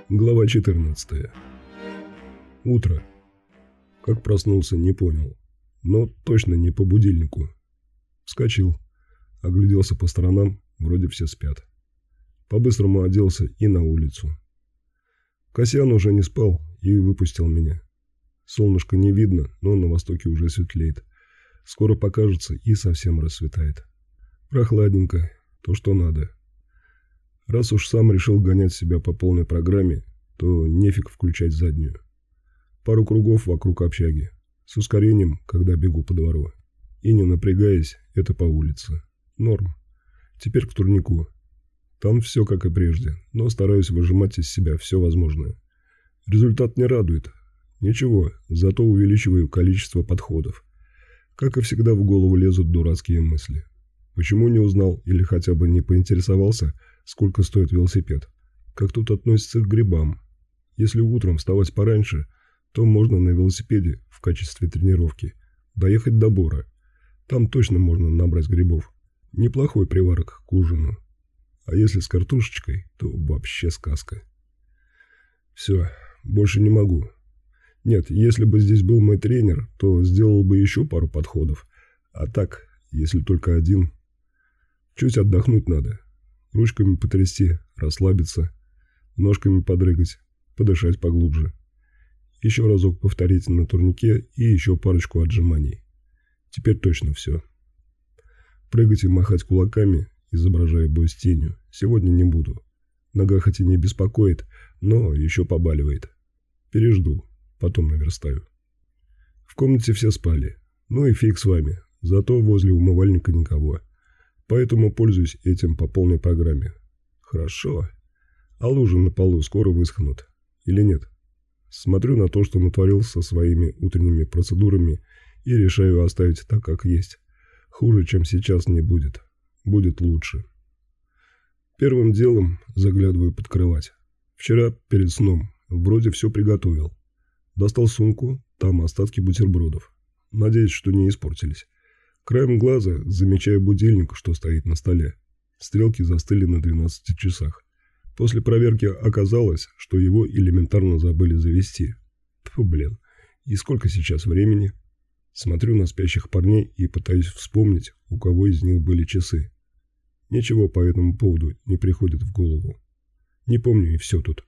Глава 14. Утро. Как проснулся, не понял. Но точно не по будильнику. Вскочил. Огляделся по сторонам, вроде все спят. По-быстрому оделся и на улицу. Касьян уже не спал и выпустил меня. Солнышко не видно, но на востоке уже светлеет. Скоро покажется и совсем рассветает. Прохладненько, то что надо. Раз уж сам решил гонять себя по полной программе, то нефиг включать заднюю. Пару кругов вокруг общаги. С ускорением, когда бегу по двору. И не напрягаясь, это по улице. Норм. Теперь к турнику. Там все как и прежде, но стараюсь выжимать из себя все возможное. Результат не радует. Ничего, зато увеличиваю количество подходов. Как и всегда, в голову лезут дурацкие мысли. Почему не узнал или хотя бы не поинтересовался, сколько стоит велосипед? Как тут относится к грибам? Если утром вставать пораньше, то можно на велосипеде в качестве тренировки доехать до Бора. Там точно можно набрать грибов. Неплохой приварок к ужину. А если с картошечкой, то вообще сказка. Все, больше не могу. Нет, если бы здесь был мой тренер, то сделал бы еще пару подходов. А так, если только один. Чуть отдохнуть надо. Ручками потрясти, расслабиться. Ножками подрыгать, подышать поглубже. Еще разок повторить на турнике и еще парочку отжиманий. Теперь точно все. Прыгать и махать кулаками, изображая бой с тенью, сегодня не буду. Нога хоть и не беспокоит, но еще побаливает. Пережду, потом наверстаю. В комнате все спали. Ну и фиг с вами, зато возле умывальника никого. Поэтому пользуюсь этим по полной программе. Хорошо. А лужи на полу скоро высохнут. Или нет? Смотрю на то, что натворил со своими утренними процедурами, и решаю оставить так, как есть. Хуже, чем сейчас, не будет. Будет лучше. Первым делом заглядываю под кровать. Вчера перед сном вроде все приготовил. Достал сумку, там остатки бутербродов. Надеюсь, что не испортились. Краем глаза замечаю будильник, что стоит на столе. Стрелки застыли на 12 часах. После проверки оказалось, что его элементарно забыли завести. Тьфу, блин. И сколько сейчас времени? Смотрю на спящих парней и пытаюсь вспомнить, у кого из них были часы. Ничего по этому поводу не приходит в голову. Не помню, и все тут.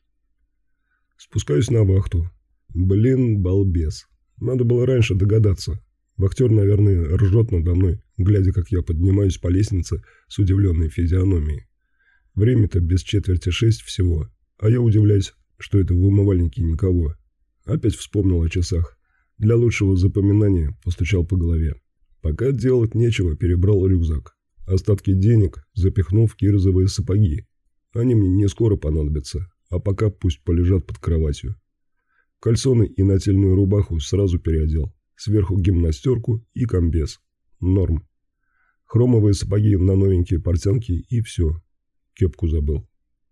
Спускаюсь на вахту. Блин, балбес. Надо было раньше догадаться. Вахтер, наверное, ржет надо мной, глядя, как я поднимаюсь по лестнице с удивленной физиономией. Время-то без 5:45 всего, а я удивляюсь, что это в умывальнике никого. Опять вспомнил о часах. Для лучшего запоминания постучал по голове. Пока делать нечего, перебрал рюкзак. Остатки денег запихнул в кирзовые сапоги. Они мне не скоро понадобятся, а пока пусть полежат под кроватью. Кальсоны и нательную рубаху сразу переодел. Сверху гимнастерку и комбез. Норм. Хромовые сапоги на новенькие портянки и все. Кепку забыл.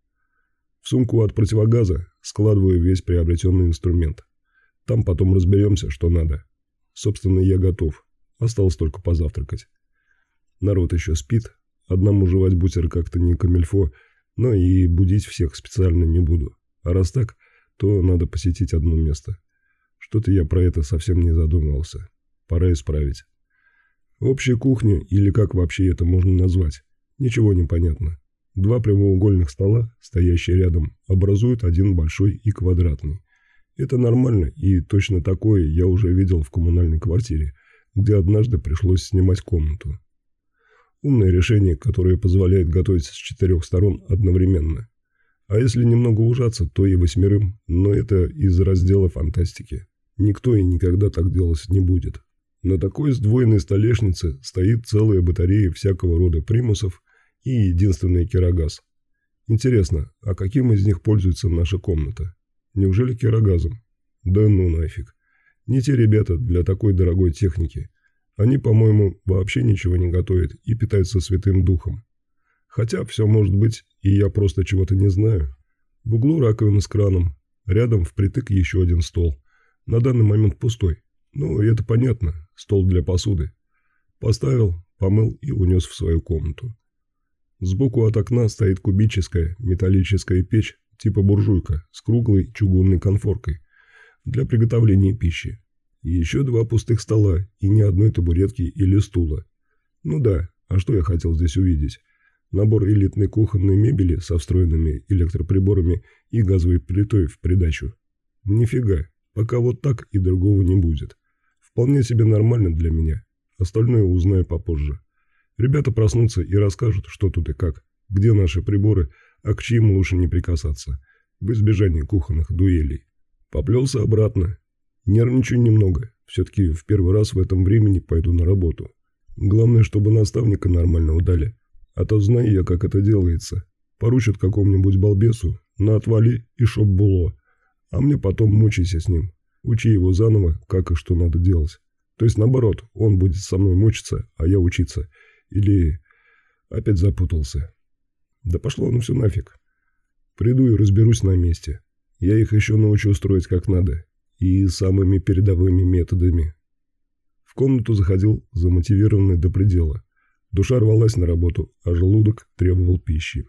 В сумку от противогаза складываю весь приобретенный инструмент. Там потом разберемся, что надо. Собственно, я готов. Осталось только позавтракать. Народ еще спит. Одному жевать бутер как-то не камильфо, но и будить всех специально не буду. А раз так, то надо посетить одно место. Что-то я про это совсем не задумывался. Пора исправить. Общая кухня, или как вообще это можно назвать, ничего не понятно. Два прямоугольных стола, стоящие рядом, образуют один большой и квадратный. Это нормально, и точно такое я уже видел в коммунальной квартире, где однажды пришлось снимать комнату. Умное решение, которое позволяет готовить с 4 сторон одновременно. А если немного ужаться, то и 8, но это из раздела фантастики. Никто и никогда так делать не будет. На такой сдвоенной столешнице стоит целая батарея всякого рода примусов и единственный кирогаз. Интересно, а каким из них пользуется наша комната? Неужели кирогазом? Да ну нафиг. Не те ребята для такой дорогой техники. Они, по-моему, вообще ничего не готовят и питаются святым духом. Хотя все может быть, и я просто чего-то не знаю. В углу раковина с краном. Рядом впритык еще один стол. На данный момент пустой. Ну, это понятно. Стол для посуды. Поставил, помыл и унес в свою комнату. Сбоку от окна стоит кубическая металлическая печь типа буржуйка, с круглой чугунной конфоркой для приготовления пищи. И еще 2 пустых стола и ни одной табуретки или стула. Ну да, а что я хотел здесь увидеть? Набор элитной кухонной мебели со встроенными электроприборами и газовой плитой в придачу. Нифига, пока вот так и другого не будет. Вполне себе нормально для меня. Остальное узнаю попозже. Ребята проснутся и расскажут, что тут и как, где наши приборы, а к чьим лучше не прикасаться, в избежании кухонных дуэлей. Поплелся обратно. Нервничаю немного, все-таки в первый раз в этом времени пойду на работу. Главное, чтобы наставника нормального дали. А то знаю я, как это делается. Поручат какому-нибудь балбесу, на отвали и шоп було. А мне потом мучайся с ним. Учи его заново, как и что надо делать. То есть наоборот, он будет со мной мучиться, а я учиться. Или опять запутался. Да пошло оно все нафиг. Приду и разберусь на месте. Я их еще научу строить как надо. И самыми передовыми методами. В комнату заходил замотивированный до предела. Душа рвалась на работу, а желудок требовал пищи.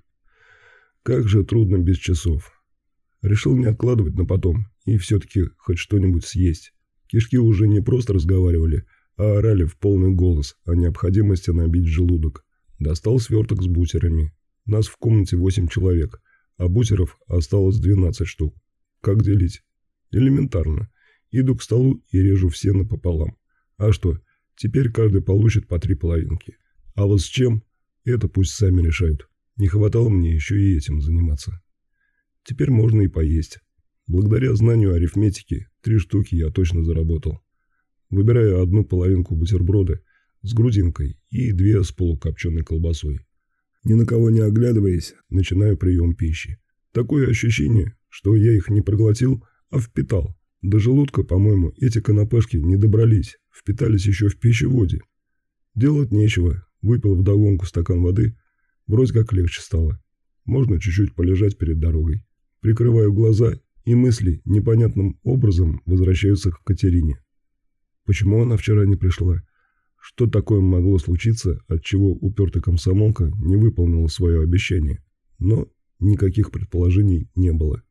Как же трудно без часов. Решил не откладывать на потом и все-таки хоть что-нибудь съесть. Кишки уже не просто разговаривали, а орали в полный голос о необходимости набить желудок. Достал сверток с бутерами. Нас в комнате 8 человек, а бутеров осталось 12 штук. Как делить? Элементарно. Иду к столу и режу все напополам. А что, теперь каждый получит по 3 половинки. А вот с чем? Это пусть сами решают. Не хватало мне еще и этим заниматься. Теперь можно и поесть. Благодаря знанию арифметики 3 штуки я точно заработал. Выбираю 1 половинку бутерброда с грудинкой и 2 с полукопченой колбасой. Ни на кого не оглядываясь, начинаю прием пищи. Такое ощущение, что я их не проглотил, а впитал. До желудка, по-моему, эти канапешки не добрались, впитались еще в пищеводе. Делать нечего, выпил вдогонку стакан воды, вроде как легче стало. Можно чуть-чуть полежать перед дорогой. Прикрываю глаза, и мысли непонятным образом возвращаются к Катерине. Почему она вчера не пришла? Что такое могло случиться, отчего упертая комсомолка не выполнила свое обещание? Но никаких предположений не было.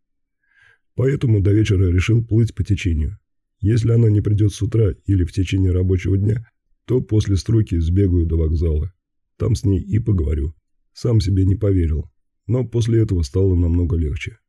Поэтому до вечера решил плыть по течению. Если она не придет с утра или в течение рабочего дня, то после стройки сбегаю до вокзала. Там с ней и поговорю. Сам себе не поверил, но после этого стало намного легче.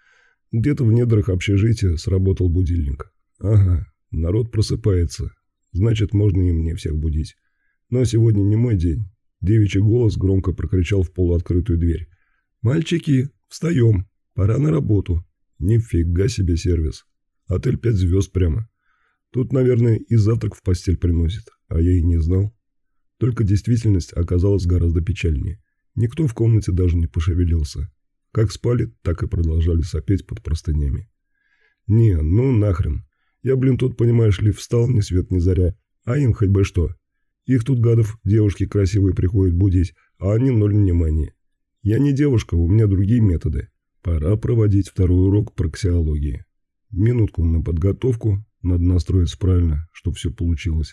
Где-то в недрах общежития сработал будильник. Ага, народ просыпается, значит, можно и мне всех будить. Но сегодня не мой день. Девичий голос громко прокричал в полуоткрытую дверь. «Мальчики, встаем, пора на работу». Нифига себе сервис. Отель 5 звезд прямо. Тут, наверное, и завтрак в постель приносит, а я и не знал. Только действительность оказалась гораздо печальнее. Никто в комнате даже не пошевелился. Как спали, так и продолжали сопеть под простынями. Не, ну нахрен. Я, тут, понимаешь ли, встал ни свет ни заря. А им хоть бы что. Их тут, гадов, девушки красивые приходят будить, а они ноль внимания. Я не девушка, у меня другие методы. Пора проводить 2-й урок проксиологии. Минутку на подготовку, надо настроиться правильно, чтобы все получилось.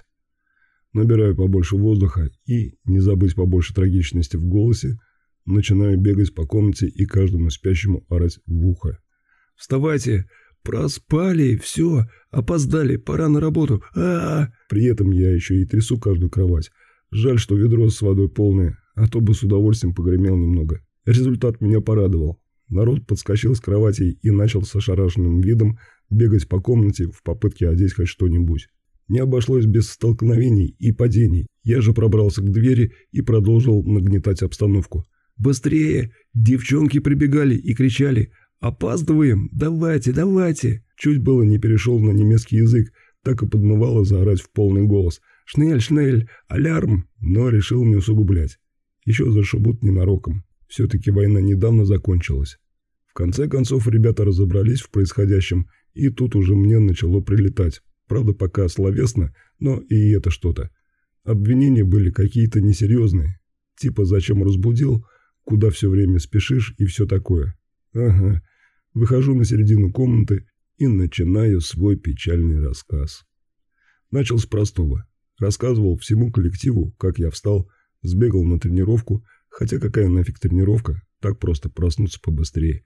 Набираю побольше воздуха и, не забыть побольше трагичности в голосе, начинаю бегать по комнате и каждому спящему орать в ухо. «Вставайте! Проспали! Все! Опоздали! Пора на работу! А-а-а!» При этом я еще и трясу каждую кровать. Жаль, что ведро с водой полное, а то бы с удовольствием погремел немного. Результат меня порадовал. Народ подскочил с кроватей и начал с ошарашенным видом бегать по комнате в попытке одеть хоть что-нибудь. Не обошлось без столкновений и падений. Я же пробрался к двери и продолжил нагнетать обстановку. «Быстрее! Девчонки прибегали и кричали. Опаздываем! Давайте, давайте!» Чуть было не перешел на немецкий язык, так и подмывало заорать в полный голос. «Шнель, шнель! Алярм!» Но решил не усугублять. Еще зашибут ненароком. Все-таки война недавно закончилась. В конце концов ребята разобрались в происходящем, и тут уже мне начало прилетать. Правда, пока словесно, но и это что-то. Обвинения были какие-то несерьезные. Типа зачем разбудил, куда все время спешишь и все такое. Ага, выхожу на середину комнаты и начинаю свой печальный рассказ. Начал с простого. Рассказывал всему коллективу, как я встал, сбегал на тренировку, хотя какая нафиг тренировка, так просто проснуться побыстрее.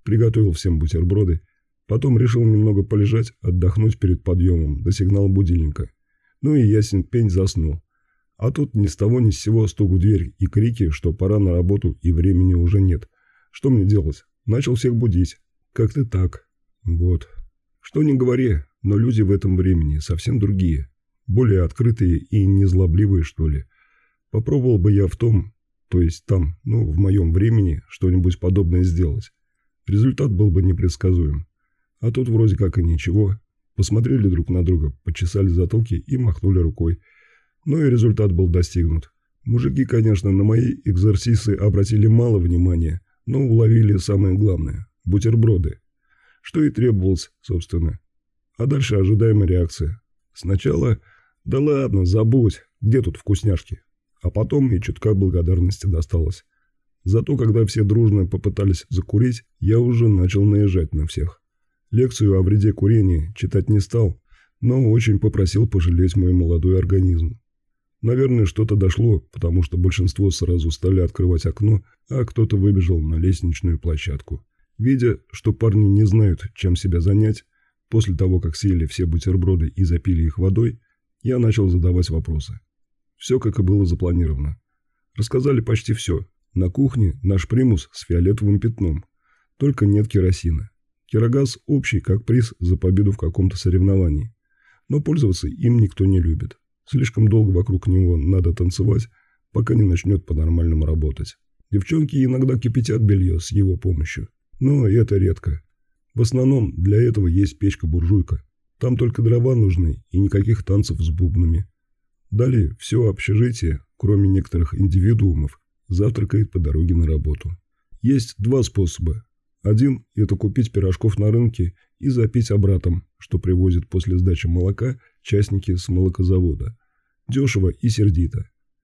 Приготовил всем бутерброды. Потом решил немного полежать, отдохнуть перед подъемом до сигнала будильника. Ну и ясен пень заснул. А тут ни с того ни с сего стук в дверь и крики, что пора на работу и времени уже нет. Что мне делать? Начал всех будить. Как-то так. Вот. Что ни говори, но люди в этом времени совсем другие. Более открытые и незлобливые, что ли. Попробовал бы я в том, то есть там, в моем времени, что-нибудь подобное сделать. Результат был бы непредсказуем. А тут вроде как и ничего. Посмотрели друг на друга, почесали затылки и махнули рукой. Ну и результат был достигнут. Мужики, конечно, на мои экзорсисы обратили мало внимания, но уловили самое главное – бутерброды. Что и требовалось, собственно. А дальше ожидаемая реакция. Сначала «да ладно, забудь, где тут вкусняшки?» А потом и чутка благодарности досталось. Зато когда все дружно попытались закурить, я уже начал наезжать на всех. Лекцию о вреде курения читать не стал, но очень попросил пожалеть мой молодой организм. Наверное, что-то дошло, потому что большинство сразу стали открывать окно, а кто-то выбежал на лестничную площадку. Видя, что парни не знают, чем себя занять, после того, как съели все бутерброды и запили их водой, я начал задавать вопросы. Все, как и было запланировано. Рассказали почти все. На кухне наш примус с фиолетовым пятном. Только нет керосина. Керогаз общий, как приз за победу в каком-то соревновании. Но пользоваться им никто не любит. Слишком долго вокруг него надо танцевать, пока не начнет по-нормальному работать. Девчонки иногда кипятят белье с его помощью. Но это редко. В основном для этого есть печка-буржуйка. Там только дрова нужны и никаких танцев с бубнами. Далее все общежитие, кроме некоторых индивидуумов, завтракает по дороге на работу. Есть два способа. Один – это купить пирожков на рынке и запить обратом, что привозят после сдачи молока частники с молокозавода. Дешево и сердито.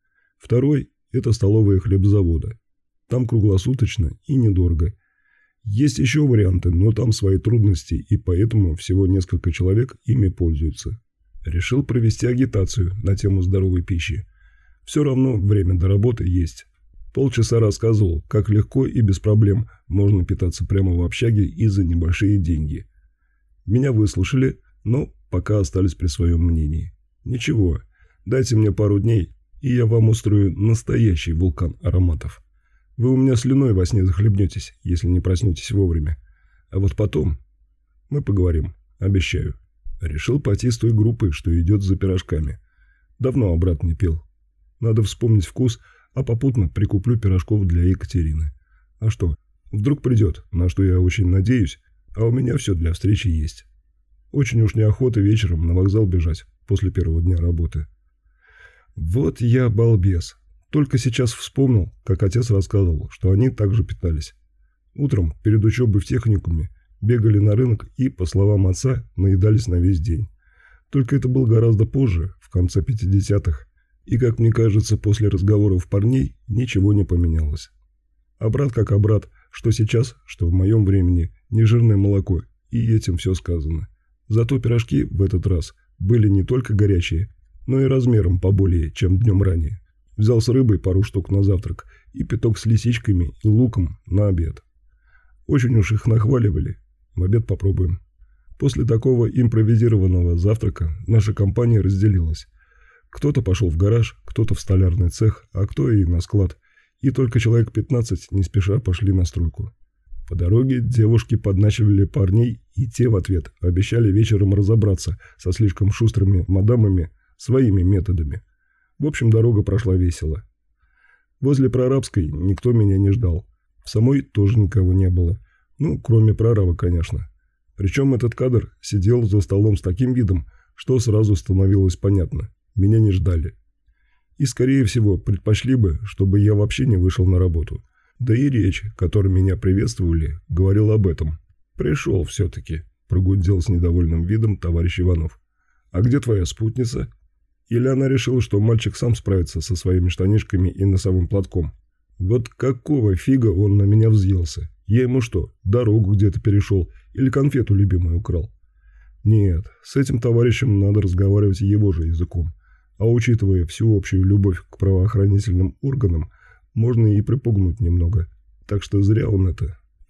Второй – это столовые хлебзавода. Там круглосуточно и недорого. Есть еще варианты, но там свои трудности, и поэтому всего несколько человек ими пользуются. Решил провести агитацию на тему здоровой пищи. Все равно время до работы есть. Полчаса рассказывал, как легко и без проблем можно питаться прямо в общаге и за небольшие деньги. Меня выслушали, но пока остались при своем мнении. Ничего, дайте мне пару дней, и я вам устрою настоящий вулкан ароматов. Вы у меня слюной во сне захлебнетесь, если не проснетесь вовремя. А вот потом мы поговорим, обещаю. Решил пойти с той группой, что идет за пирожками. Давно обратно не пил. Надо вспомнить вкус, а попутно прикуплю пирожков для Екатерины. А что, вдруг придет, на что я очень надеюсь, а у меня все для встречи есть. Очень уж неохота вечером на вокзал бежать после первого дня работы. Вот я балбес. Только сейчас вспомнил, как отец рассказывал, что они также питались. Утром, перед учебой в техникуме, бегали на рынок и, по словам отца, наедались на весь день. Только это было гораздо позже, в конце 50-х, и, как мне кажется, после разговоров парней ничего не поменялось. А брат как брат, что сейчас, что в моем времени, нежирное молоко, и этим все сказано. Зато пирожки в этот раз были не только горячие, но и размером поболее, чем днем ранее. Взял с рыбой пару штук на завтрак и пяток с лисичками и луком на обед. Очень уж их нахваливали. В обед попробуем. После такого импровизированного завтрака наша компания разделилась. Кто-то пошел в гараж, кто-то в столярный цех, а кто и на склад. И только человек 15 не спеша пошли на стройку. По дороге девушки подначивали парней, и те в ответ обещали вечером разобраться со слишком шустрыми мадамами своими методами. В общем, дорога прошла весело. Возле прорабской никто меня не ждал. В самой тоже никого не было. Ну, кроме прораба, конечно. Причем этот кадр сидел за столом с таким видом, что сразу становилось понятно. Меня не ждали. И, скорее всего, предпочли бы, чтобы я вообще не вышел на работу. Да и речь, которой меня приветствовали, говорила об этом. «Пришел все-таки», – прогудел с недовольным видом товарищ Иванов. «А где твоя спутница?» Или она решила, что мальчик сам справится со своими штанишками и носовым платком? Вот какого фига он на меня взъелся? Я ему что, дорогу где-то перешел или конфету любимую украл? Нет, с этим товарищем надо разговаривать его же языком. А учитывая всю общую любовь к правоохранительным органам, можно и припугнуть немного. Так что зря он это.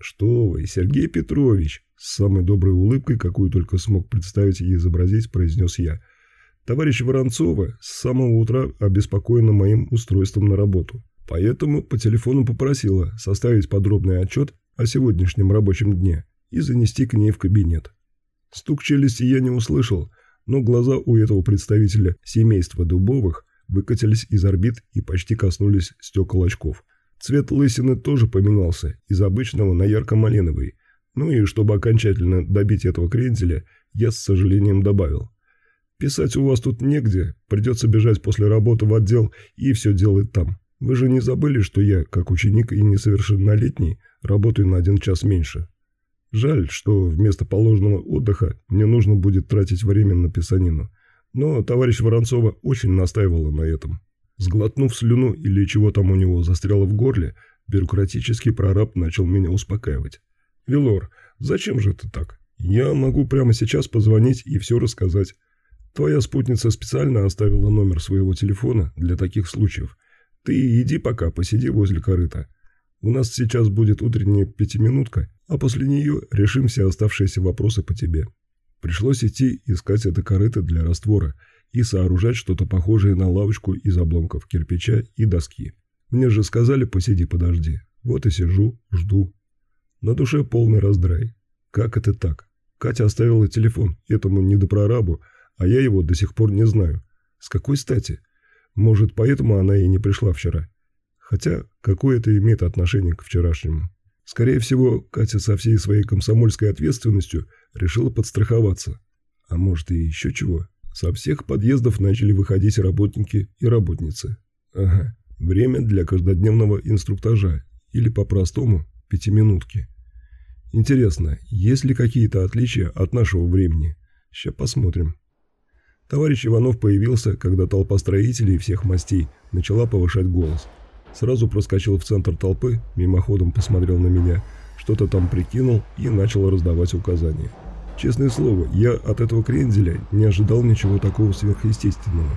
«Что вы, Сергей Петрович!» С самой доброй улыбкой, какую только смог представить и изобразить, произнес я. «Товарищ Воронцова с самого утра обеспокоена моим устройством на работу. Поэтому по телефону попросила составить подробный отчет о сегодняшнем рабочем дне и занести к ней в кабинет». Стук челюсти я не услышал, но глаза у этого представителя семейства Дубовых выкатились из орбит и почти коснулись стекол очков. Цвет лысины тоже поменялся из обычного на ярко-малиновый. Ну и чтобы окончательно добить этого кренделя, я с сожалением добавил: «Писать у вас тут негде, придется бежать после работы в отдел и все делать там. Вы же не забыли, что я, как ученик и несовершеннолетний, работаю на 1 час меньше. Жаль, что вместо положенного отдыха мне нужно будет тратить время на писанину. Но товарищ Воронцова очень настаивала на этом». Сглотнув слюну или чего там у него застряло в горле, бюрократический прораб начал меня успокаивать. «Велор, зачем же это так? Я могу прямо сейчас позвонить и все рассказать. Твоя спутница специально оставила номер своего телефона для таких случаев. Ты иди пока, посиди возле корыта. У нас сейчас будет утренняя 5-минутка, а после нее решим все оставшиеся вопросы по тебе». Пришлось идти искать это корыто для раствора и сооружать что-то похожее на лавочку из обломков кирпича и доски. Мне же сказали: посиди, подожди. Вот и сижу, жду. На душе полный раздрай. Как это так? Катя оставила телефон этому недопрорабу, а я его до сих пор не знаю. С какой стати? Может, поэтому она и не пришла вчера. Хотя, какое это имеет отношение к вчерашнему? Скорее всего, Катя со всей своей комсомольской ответственностью решила подстраховаться. А может, и еще чего? Со всех подъездов начали выходить работники и работницы. Ага, время для каждодневного инструктажа, или по-простому 5-минутки. Интересно, есть ли какие-то отличия от нашего времени? Сейчас посмотрим. Товарищ Иванов появился, когда толпа строителей всех мастей начала повышать голос. Сразу проскочил в центр толпы, мимоходом посмотрел на меня, что-то там прикинул и начал раздавать указания. Честное слово, я от этого кренделя не ожидал ничего такого сверхъестественного.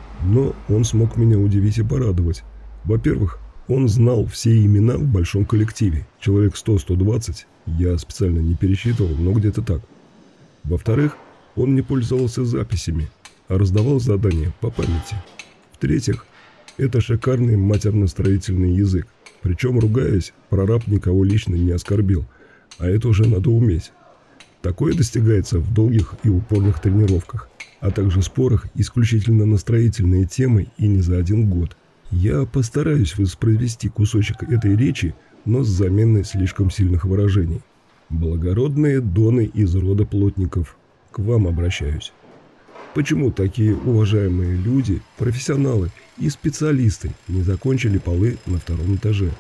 Но он смог меня удивить и порадовать. Во-первых, он знал все имена в большом коллективе. Человек 100-120, я специально не пересчитывал, но где-то так. Во-вторых, он не пользовался записями, а раздавал задания по памяти. В-третьих, это шикарный матерно-строительный язык. Причем, ругаясь, прораб никого лично не оскорбил, а это уже надо уметь. Такое достигается в долгих и упорных тренировках, а также спорах исключительно на строительные темы и не за 1 год. Я постараюсь воспроизвести кусочек этой речи, но с заменой слишком сильных выражений. Благородные доны из рода плотников, к вам обращаюсь. Почему такие уважаемые люди, профессионалы и специалисты не закончили полы на 2-м этаже?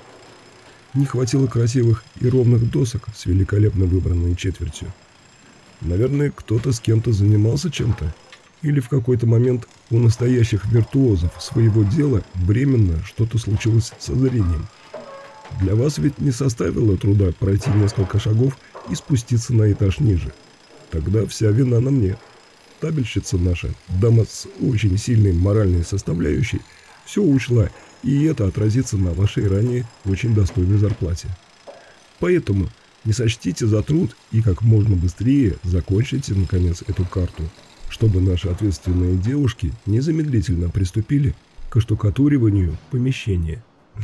Не хватило красивых и ровных досок с великолепно выбранной четвертью. Наверное, кто-то с кем-то занимался чем-то. Или в какой-то момент у настоящих виртуозов своего дела временно что-то случилось со зрением. Для вас ведь не составило труда пройти несколько шагов и спуститься на этаж ниже. Тогда вся вина на мне. Табельщица наша, дама с очень сильной моральной составляющей, все учла, и это отразится на вашей ранее очень достойной зарплате. Поэтому не сочтите за труд и как можно быстрее закончите, наконец, эту карту, чтобы наши ответственные девушки незамедлительно приступили к оштукатуриванию помещения.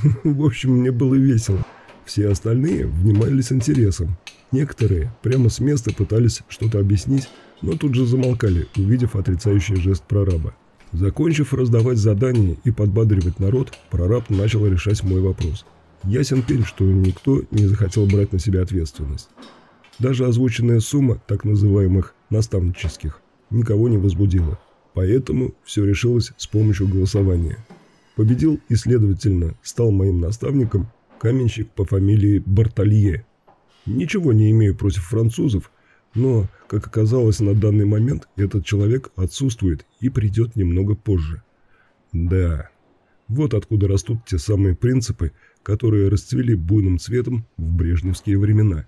В общем, мне было весело. Все остальные внимали с интересом. Некоторые прямо с места пытались что-то объяснить, но тут же замолкали, увидев отрицающий жест прораба. Закончив раздавать задания и подбадривать народ, прораб начал решать мой вопрос. Ясен пень, что никто не захотел брать на себя ответственность. Даже озвученная сумма так называемых наставнических никого не возбудила. Поэтому все решилось с помощью голосования. Победил и, следовательно, стал моим наставником каменщик по фамилии Бартолье. Ничего не имею против французов, но, как оказалось, на данный момент этот человек отсутствует и придет немного позже. Да, вот откуда растут те самые принципы, которые расцвели буйным цветом в брежневские времена.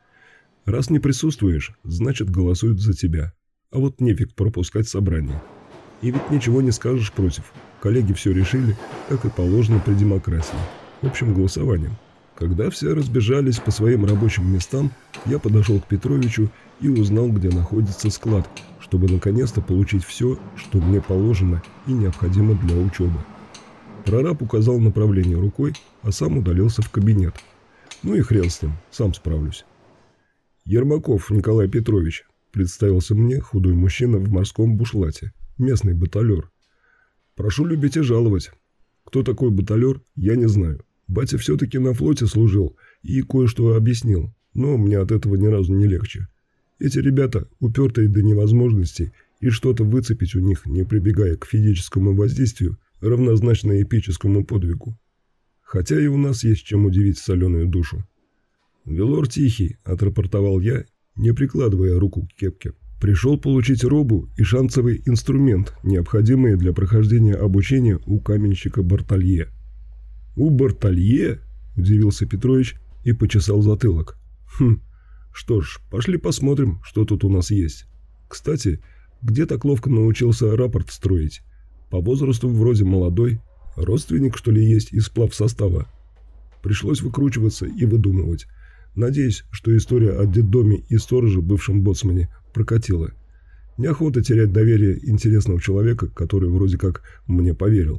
Раз не присутствуешь, значит голосуют за тебя. А вот нефиг пропускать собрание. И ведь ничего не скажешь против. Коллеги все решили, как и положено при демократии. Общим голосованием. Когда все разбежались по своим рабочим местам, я подошел к Петровичу и узнал, где находится склад, чтобы наконец-то получить все, что мне положено и необходимо для учебы. Прораб указал направление рукой, а сам удалился в кабинет. Ну и хрен с ним, сам справлюсь. «Ермаков Николай Петрович», — представился мне худой мужчина в морском бушлате, местный баталер. «Прошу любить и жаловать. Кто такой баталер, я не знаю. Батя все-таки на флоте служил и кое-что объяснил, но мне от этого ни разу не легче. Эти ребята упертые до невозможности, и что-то выцепить у них, не прибегая к физическому воздействию, равнозначно эпическому подвигу. Хотя и у нас есть чем удивить соленую душу». «Велор тихий», — отрапортовал я, не прикладывая руку к кепке. «Пришел получить робу и шансовый инструмент, необходимый для прохождения обучения у каменщика Бартолье». «У Бартолье?» – удивился Петрович и почесал затылок. Что ж, пошли посмотрим, что тут у нас есть. Кстати, где так ловко научился рапорт строить? По возрасту вроде молодой, родственник, что ли, есть из плавсостава?» Пришлось выкручиваться и выдумывать. Надеюсь, что история о детдоме и стороже, бывшем боцмане, прокатила. Неохота терять доверие интересного человека, который вроде как мне поверил.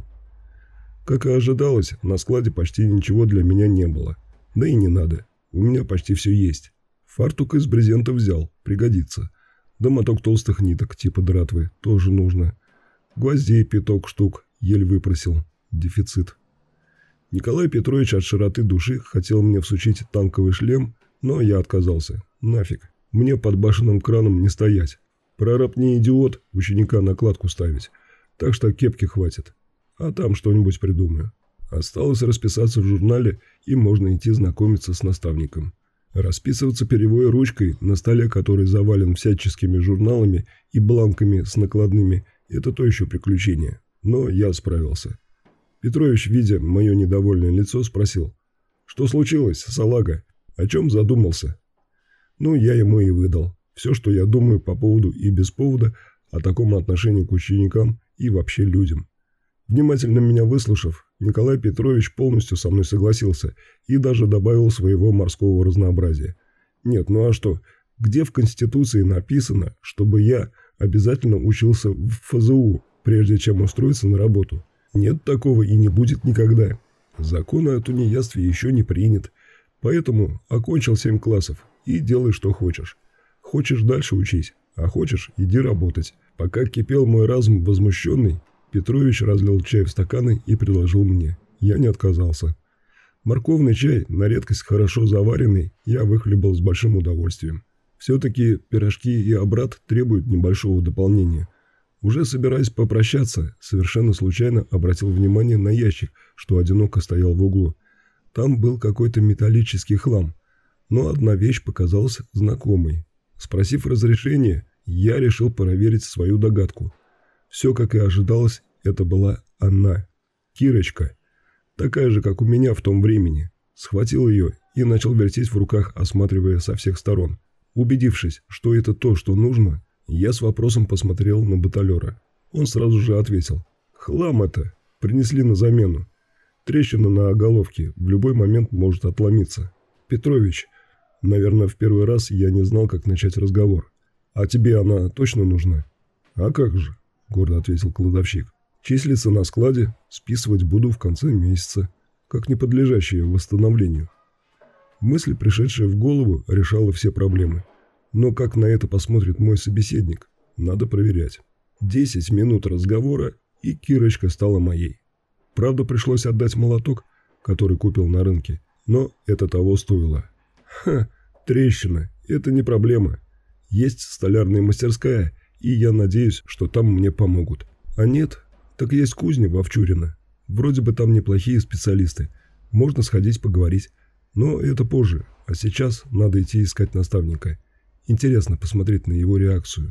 Как и ожидалось, на складе почти ничего для меня не было. Да и не надо, у меня почти все есть. Фартук из брезента взял, пригодится. Да моток толстых ниток типа дратвы тоже нужно. Гвоздей 5 штук, еле выпросил. Дефицит. Николай Петрович от широты души хотел мне всучить танковый шлем, но я отказался. Нафиг, мне под башенным краном не стоять. Прораб не идиот, ученика накладку ставить. Так что кепки хватит. А там что-нибудь придумаю. Осталось расписаться в журнале, и можно идти знакомиться с наставником. Расписываться перьевой ручкой на столе, который завален всяческими журналами и бланками с накладными, это то еще приключение. Но я справился. Петрович, видя мое недовольное лицо, спросил: «Что случилось, салага? О чем задумался?» Ну, я ему и выдал. Все, что я думаю по поводу и без повода о таком отношении к ученикам и вообще людям. Внимательно меня выслушав, Николай Петрович полностью со мной согласился и даже добавил своего морского разнообразия. Нет, ну а что? Где в Конституции написано, чтобы я обязательно учился в ФЗУ, прежде чем устроиться на работу? Нет такого и не будет никогда. Закон о тунеядстве еще не принят. Поэтому окончил 7 классов и делай, что хочешь. Хочешь, дальше учись, а хочешь, иди работать. Пока кипел мой разум возмущенный, Петрович разлил чай в стаканы и предложил мне. Я не отказался. Морковный чай, на редкость хорошо заваренный, я выхлебал с большим удовольствием. Все-таки пирожки и обрат требуют небольшого дополнения. Уже собираясь попрощаться, совершенно случайно обратил внимание на ящик, что одиноко стоял в углу. Там был какой-то металлический хлам, но одна вещь показалась знакомой. Спросив разрешения, я решил проверить свою догадку. Все, как и ожидалось, это была она, Кирочка, такая же, как у меня в том времени. Схватил ее и начал вертеть в руках, осматривая со всех сторон. Убедившись, что это то, что нужно, я с вопросом посмотрел на баталера. Он сразу же ответил: «Хлам это, принесли на замену. Трещина на оголовке в любой момент может отломиться. Петрович, наверное, в первый раз я не знал, как начать разговор. А тебе она точно нужна?» «А как же», — гордо ответил кладовщик. «Числиться на складе, списывать буду в конце месяца, как неподлежащее восстановлению». Мысль, пришедшая в голову, решала все проблемы. Но как на это посмотрит мой собеседник, надо проверять. 10 минут разговора, и Кирочка стала моей. Правда, пришлось отдать молоток, который купил на рынке, но это того стоило. Трещина, это не проблема. Есть столярная мастерская, и я надеюсь, что там мне помогут. А нет, так есть кузня в Овчурино. Вроде бы там неплохие специалисты. Можно сходить поговорить. Но это позже, а сейчас надо идти искать наставника. Интересно посмотреть на его реакцию.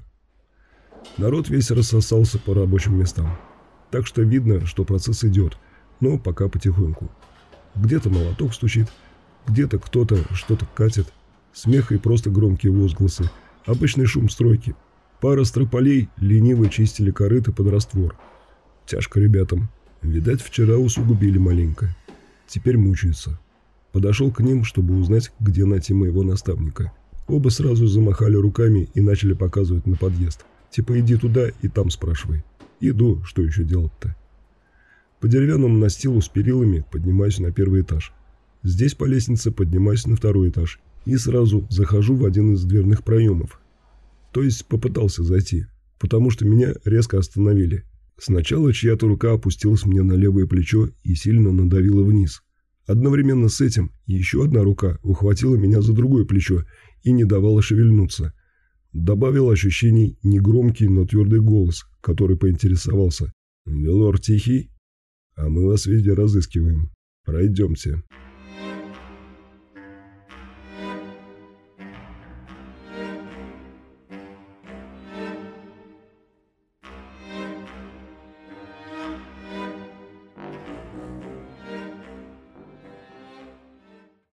Народ весь рассосался по рабочим местам. Так что видно, что процесс идет, но пока потихоньку. Где-то молоток стучит, где-то кто-то что-то катит. Смех и просто громкие возгласы. Обычный шум стройки. Пара строполей лениво чистили корыто под раствор. Тяжко ребятам. Видать, вчера усугубили маленько. Теперь мучаются. Подошел к ним, чтобы узнать, где найти моего наставника. Оба сразу замахали руками и начали показывать на подъезд. Типа иди туда и там спрашивай. Иду, что еще делать-то? По деревянному настилу с перилами поднимаюсь на первый этаж. Здесь по лестнице поднимаюсь на второй этаж и сразу захожу в один из дверных проемов. То есть попытался зайти, потому что меня резко остановили. Сначала чья-то рука опустилась мне на левое плечо и сильно надавила вниз. Одновременно с этим еще одна рука ухватила меня за другое плечо и не давала шевельнуться. Добавил ощущений негромкий, но твердый голос, который поинтересовался. «Велор тихий? А мы вас везде разыскиваем. Пройдемте».